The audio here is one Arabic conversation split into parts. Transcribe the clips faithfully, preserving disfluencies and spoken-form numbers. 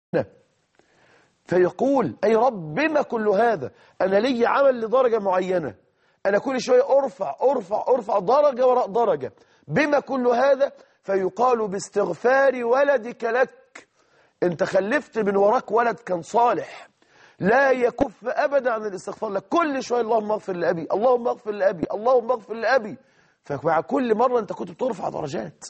فيقول أي رب بما كل هذا؟ أنا لي عمل لدرجة معينة، أنا كل شوية أرفع أرفع أرفع درجة وراء درجة، بما كل هذا؟ فيقال باستغفار ولدك لك، أنت خلفت من وراك ولد كان صالح لا يكف أبدا عن الاستغفار لك، كل شوية اللهم اغفر لأبي اللهم اغفر لأبي اللهم اغفر لأبي. فمع كل مرة أنت كنت بترفع درجات.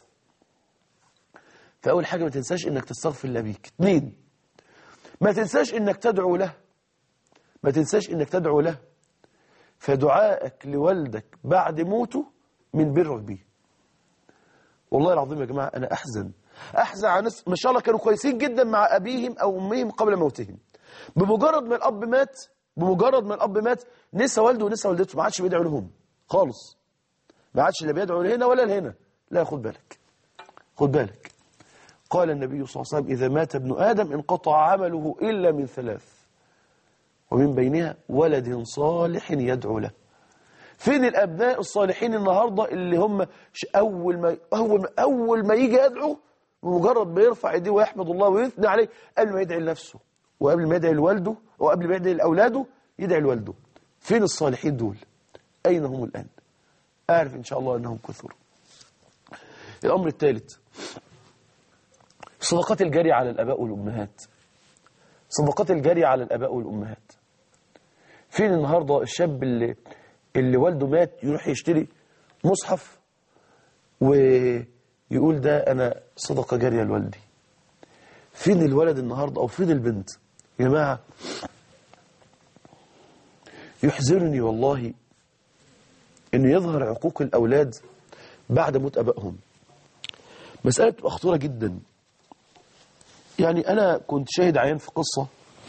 فأول حاجة ما تنساش إنك تستغفر لأبيك. اثنين، ما تنساش إنك تدعو له، ما تنساش إنك تدعو له. فدعائك لوالدك بعد موته من برك بيه. والله العظيم يا جماعة أنا أحزن أحزن على ناس ما شاء الله كانوا كويسين جدا مع أبيهم أو أمهم قبل موتهم، بمجرد ما الأب مات بمجرد ما الأب مات نسى والده ونسى والدته، ما عادش بيدعو لهم خالص، ما عادش لا بيدعو لهنا ولا لهنا. لا، خد بالك خد بالك. قال النبي صلى الله عليه وسلم إذا مات ابن آدم انقطع عمله إلا من ثلاث، ومن بينها ولد صالح يدعو له. فين الأبناء الصالحين النهاردة اللي هم أول ما أول ما, أول ما يجي يدعو بمجرد ما يرفع يديه ويحمد الله ويثني عليه قبل ما يدعي لنفسه وقبل ما يدعي لوالده وقبل ما يدعي لأولاده يدعي لوالده؟ فين الصالحين دول؟ أين هم الآن؟ أعرف إن شاء الله أنهم كثر. الأمر الثالث، الصدقات الجارية على الآباء والأمهات. صدقات الجارية على الآباء والأمهات. فين النهاردة الشاب اللي اللي والده مات يروح يشتري مصحف ويقول ده أنا صدقة جارية لوالدي؟ فين الولد النهاردة أو فين البنت يا جماعة؟ يحزنني والله إنه يظهر عقوق الأولاد بعد موت أبائهم. مسألة تبقى خطيرة جدا. يعني أنا كنت شاهد عيان في قصة،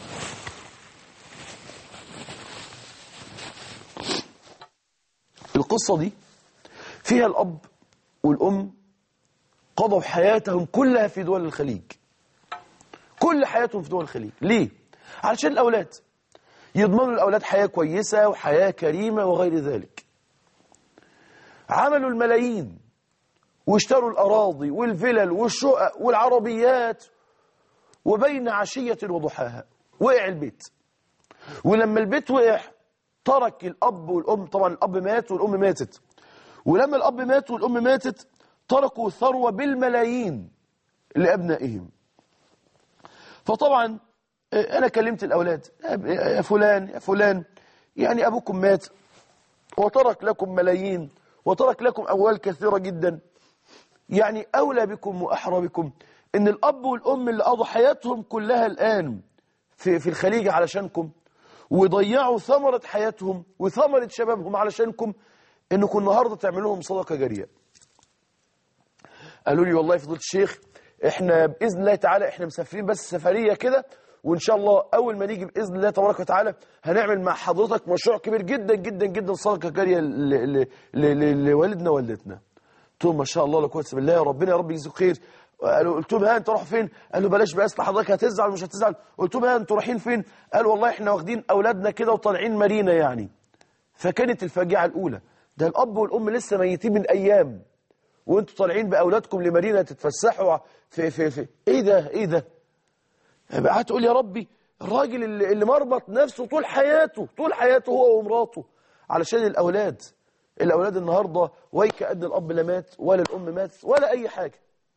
القصة دي فيها الأب والأم قضوا حياتهم كلها في دول الخليج، كل حياتهم في دول الخليج. ليه؟ علشان الأولاد يضمنوا الأولاد حياة كويسة وحياة كريمة وغير ذلك. عملوا الملايين واشتروا الأراضي والفلل والشقق والعربيات، وبين عشية وضحاها وقع البيت. ولما البيت وقع ترك الأب والأم، طبعا الأب مات والأم ماتت، ولما الأب مات والأم ماتت تركوا ثروة بالملايين لأبنائهم. فطبعا أنا كلمت الأولاد، يا فلان يا فلان يعني أبوكم مات وترك لكم ملايين وترك لكم أموال كثيرة جدا، يعني أولى بكم وأحرى بكم إن الأب والأم اللي قضوا حياتهم كلها الآن في, في الخليج علشانكم وضيعوا ثمرة حياتهم وثمرة شبابهم علشانكم، إنكم النهاردة تعملوا لهم صدقة جارية. قالوا لي والله فضيلة الشيخ إحنا بإذن الله تعالى إحنا مسافرين بس سفرية كده، وإن شاء الله أول ما نيجي بإذن الله تبارك وتعالى هنعمل مع حضرتك مشروع كبير جدا جدا جدا صدقة جارية لوالدنا ووالدتنا. قلت لهم ما شاء الله لا قوة إلا بالله، ربنا يا رب يجزيك خير. قالوا قلت لهم ها انتوا رايحين فين؟ قالوا بلاش بقى اصل حضرتك هتزعل مش هتزعل. قلت لهم ها انتوا رايحين فين؟ قالوا والله احنا واخدين اولادنا كده وطالعين مارينا يعني. فكانت الفاجعه الاولى، ده الاب والام لسه ميتين من ايام وانتوا طالعين باولادكم لمارينا تتفسحوا في في في ايه ده ايه ده؟ بقى هتقول يا ربي الراجل اللي, اللي مربط نفسه طول حياته طول حياته هو ومراته علشان الاولاد. الاولاد النهارده ويك ان الاب لا مات ولا الام مات ولا اي حاجه.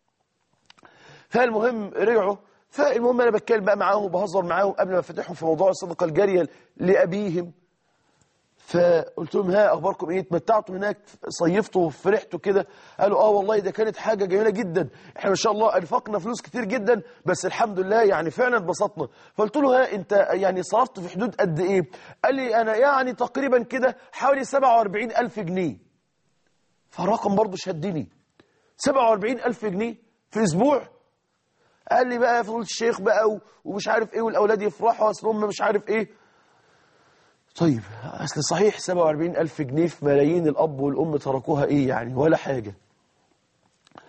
فالمهم رجعوا، فالمهم انا بتكلم بقى معاهم وبهزر معاهم قبل ما افتحهم في موضوع الصدقه الجاريه لابيهم. فقلت لهم ها اخباركم ايه؟ اتمتعتوا هناك؟ صيفتوا وفرحتوا كده؟ قالوا اه والله ده كانت حاجه جميله جدا، احنا ما شاء الله انفقنا فلوس كتير جدا بس الحمد لله يعني فعلا اتبسطنا. فقلت له ها انت يعني صرفت في حدود قد ايه؟ قال لي انا يعني تقريبا كده حوالي سبعة وأربعين ألف جنيه. فالرقم برضه شدني، سبعة وأربعين ألف جنيه في اسبوع. قال لي بقى يا فضيلة الشيخ بقى ومش عارف ايه والاولاد يفرحوا اصل هم مش عارف ايه. طيب اصل صحيح سبعة وأربعين ألف جنيه في ملايين الاب والام تركوها ايه يعني؟ ولا حاجه.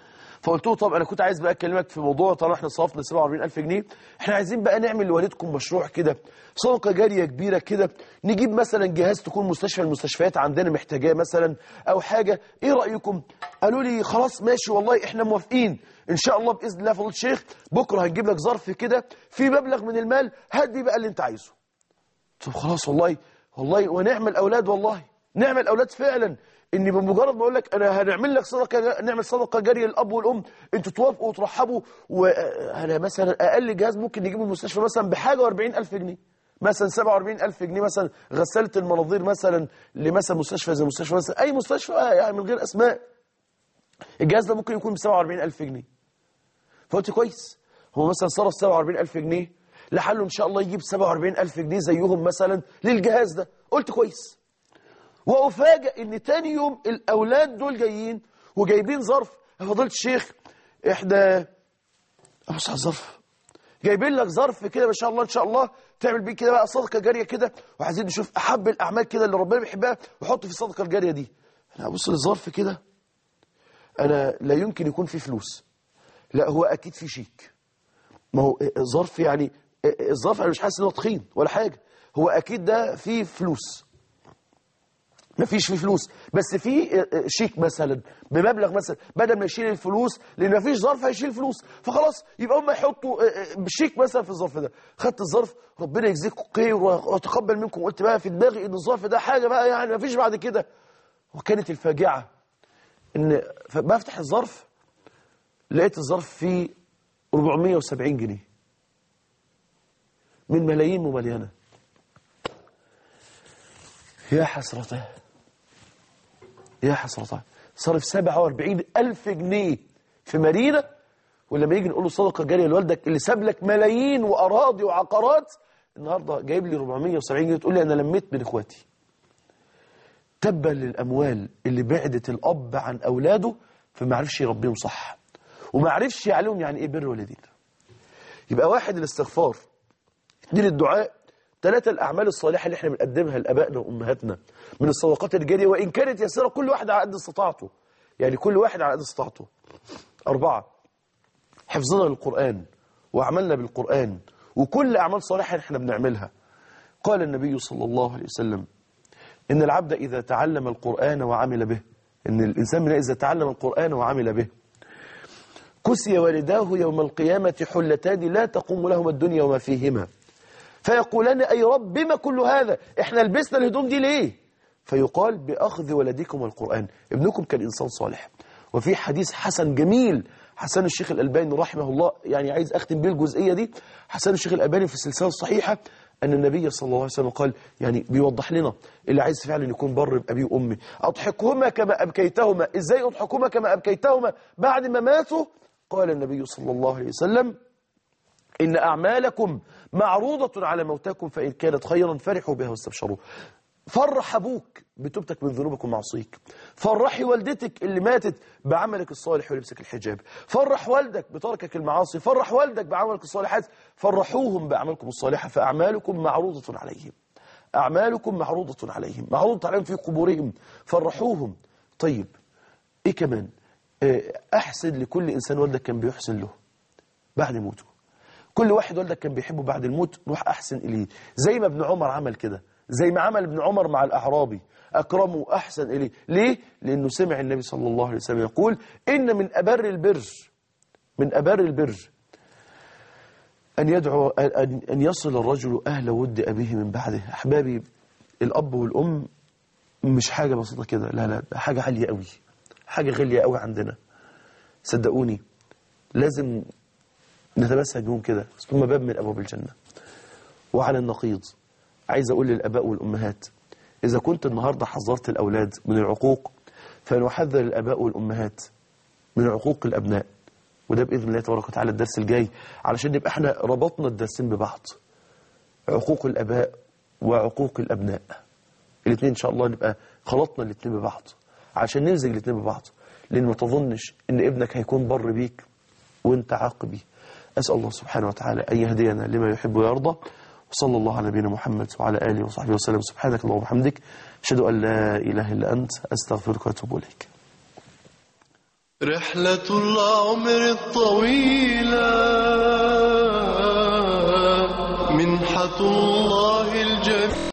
فقلت له طب انا كنت عايز بقى اكلمك في موضوع، طالما احنا صرفنا سبعة وأربعين ألف جنيه، احنا عايزين بقى نعمل لوالدكم مشروع كده، صدقه جاريه كبيره كده، نجيب مثلا جهاز تكون مستشفى المستشفيات عندنا محتاجاه مثلا او حاجه، ايه رايكم؟ قالوا لي خلاص ماشي والله احنا موافقين ان شاء الله باذن الله فضيله الشيخ، بكره هنجيب لك ظرف كده في مبلغ من المال، هات بيه بقى اللي انت عايزه. طب خلاص والله والله ونعمل اولاد، والله نعمل اولاد فعلا، اني بمجرد ما اقول لك انا هنعمل لك صدقه، نعمل صدقه جاريه للاب والام، انتوا توافقوا وترحبوا، وانا مثلا اقل جهاز ممكن نجيبه المستشفى مثلا بحاجه وأربعين ألف جنيه، مثلا سبعة وأربعين ألف جنيه، مثلا غساله المناظير مثلا لمثلا مستشفى زي مستشفى مثلا اي مستشفى يعني من غير اسماء، الجهاز ده ممكن يكون ب سبعة وأربعين ألف جنيه. فقلت كويس، هو مثلا صرف سبعة وأربعين ألف جنيه، لحاله ان شاء الله يجيب سبعة وأربعين ألف جنيه زيهم مثلا للجهاز ده. قلت كويس، وأفاجئ ان تاني يوم الاولاد دول جايين وجايبين ظرف، يا فضيله الشيخ احنا ابص على الظرف، جايبين لك ظرف كده ما شاء الله ان شاء الله تعمل بيه كده بقى صدقه جاريه كده، وعايزين نشوف احب الاعمال كده اللي ربنا بيحبها وحط في الصدقه الجاريه دي. انا ابص للظرف كده، انا لا يمكن يكون فيه فلوس، لا هو اكيد فيه شيك، ما هو ظرف يعني الظرف انا مش حاسس ان هو تخين ولا حاجه، هو اكيد ده فيه فلوس، ما فيش فيه فلوس بس فيه شيك مثلا بمبلغ مثلا، بدل ما يشيل الفلوس لان ما فيش ظرف هيشيل فلوس، فخلاص يبقى هم يحطوا شيك مثلا في الظرف ده. خدت الظرف، ربنا يجزيكم خير ويتقبل منكم، قلت بقى في دماغي ان الظرف ده حاجه بقى يعني ما فيش بعد كده. وكانت الفاجعه ان بفتح الظرف لقيت الظرف فيه أربعمائة وسبعين جنيه من ملايين مملينه. يا حسرته يا حسرته، صرف سبعة وأربعين ألف جنيه في مارينا، ولما يجي نقول له صدقه جاريه لوالدك اللي ساب لك ملايين واراضي وعقارات، النهارده جايب لي أربعمائة وسبعين جنيه تقول لي انا لميت من اخواتي. تبا للاموال اللي بعدت الاب عن اولاده، فما عرفش يربيهم صح وما عرفش يعلمهم يعني ايه بر والدين. يبقى واحد الاستغفار، اثنين الدعاء، ثلاثة الأعمال الصالحة اللي احنا بنقدمها لأبائنا وأمهاتنا من الصدقات الجارية وإن كانت يسيرة، كل واحد على قد استطاعته، يعني كل واحد على قد استطاعته. أربعة حفظنا للقرآن وعملنا بالقرآن وكل أعمال صالحة احنا بنعملها. قال النبي صلى الله عليه وسلم إن العبد إذا تعلم القرآن وعمل به، إن الإنسان من إذا تعلم القرآن وعمل به كسي والداه يوم القيامة حلتان لا تقوم لهما الدنيا وما فيهما، فيقولان أي رب بما كل هذا، احنا لبسنا الهدوم دي ليه؟ فيقال بأخذ ولدكم القرآن، ابنكم كان إنسان صالح. وفي حديث حسن جميل حسن الشيخ الألباني رحمه الله، يعني عايز أختم بيه الجزئية دي، حسن الشيخ الألباني في السلسلة الصحيحة أن النبي صلى الله عليه وسلم قال، يعني بيوضح لنا اللي عايز فعلا يكون بر بأبي وأمي، أضحكهما كما أبكيتهما. إزاي أضحكهما كما أبكيتهما بعد ما ماتوا؟ قال النبي صلى الله عليه وسلم إن أعمالكم معروضة على موتاكم فإن كانت خيرا فرحوا بها واستبشروا. فرح أبوك بتوبتك من ذنوبك ومعصيك، فرحي والدتك اللي ماتت بعملك الصالح ولبسك الحجاب، فرح والدك بتركك المعاصي، فرح والدك بعملك الصالحات، فرحوهم بأعمالكم الصالحة، فأعمالكم معروضة عليهم، أعمالكم معروضة عليهم، معروضة عليهم في قبورهم، فرحوهم. طيب إيه كمان؟ أحسن لكل إنسان والدك كان بيحسن له بعد موته، كل واحد والدك كان بيحبه بعد الموت روح أحسن إليه، زي ما ابن عمر عمل كده، زي ما عمل ابن عمر مع الأعرابي، أكرمه أحسن إليه. ليه؟ لأنه سمع النبي صلى الله عليه وسلم يقول إن من أبر البر من أبر البر أن يدعو أن يصل الرجل أهل ود أبيه من بعده. أحبابي، الأب والأم مش حاجة بسيطة كده، لا لا، حاجة عالية قوي، حاجة غالية قوي عندنا، صدقوني لازم نتمسك بهم كده، ثم باب من أبواب الجنة. وعلى النقيض عايز أقول للأباء والأمهات، إذا كنت النهاردة حذرت الأولاد من العقوق، فنحذر الأباء والأمهات من عقوق الأبناء، وده بإذن الله تبارك وتعالى الدرس الجاي، علشان نبقى احنا ربطنا الدرسين ببعض، عقوق الأباء وعقوق الأبناء، الاثنين إن شاء الله نبقى خلطنا الاثنين ببعض عشان نمزج الاثنين ببعض، لأن ما تظنش إن ابنك هيكون بر بيك وانت عاقبي. أسأل الله سبحانه وتعالى أن يهدينا لما يحب ويرضى، وصلى الله على نبينا محمد وعلى آله وصحبه وسلم. سبحانك اللهم وبحمدك، أشهد أن لا إله إلا أنت، أستغفرك وأتوب إليك. رحلة العمر الطويلة منحة الله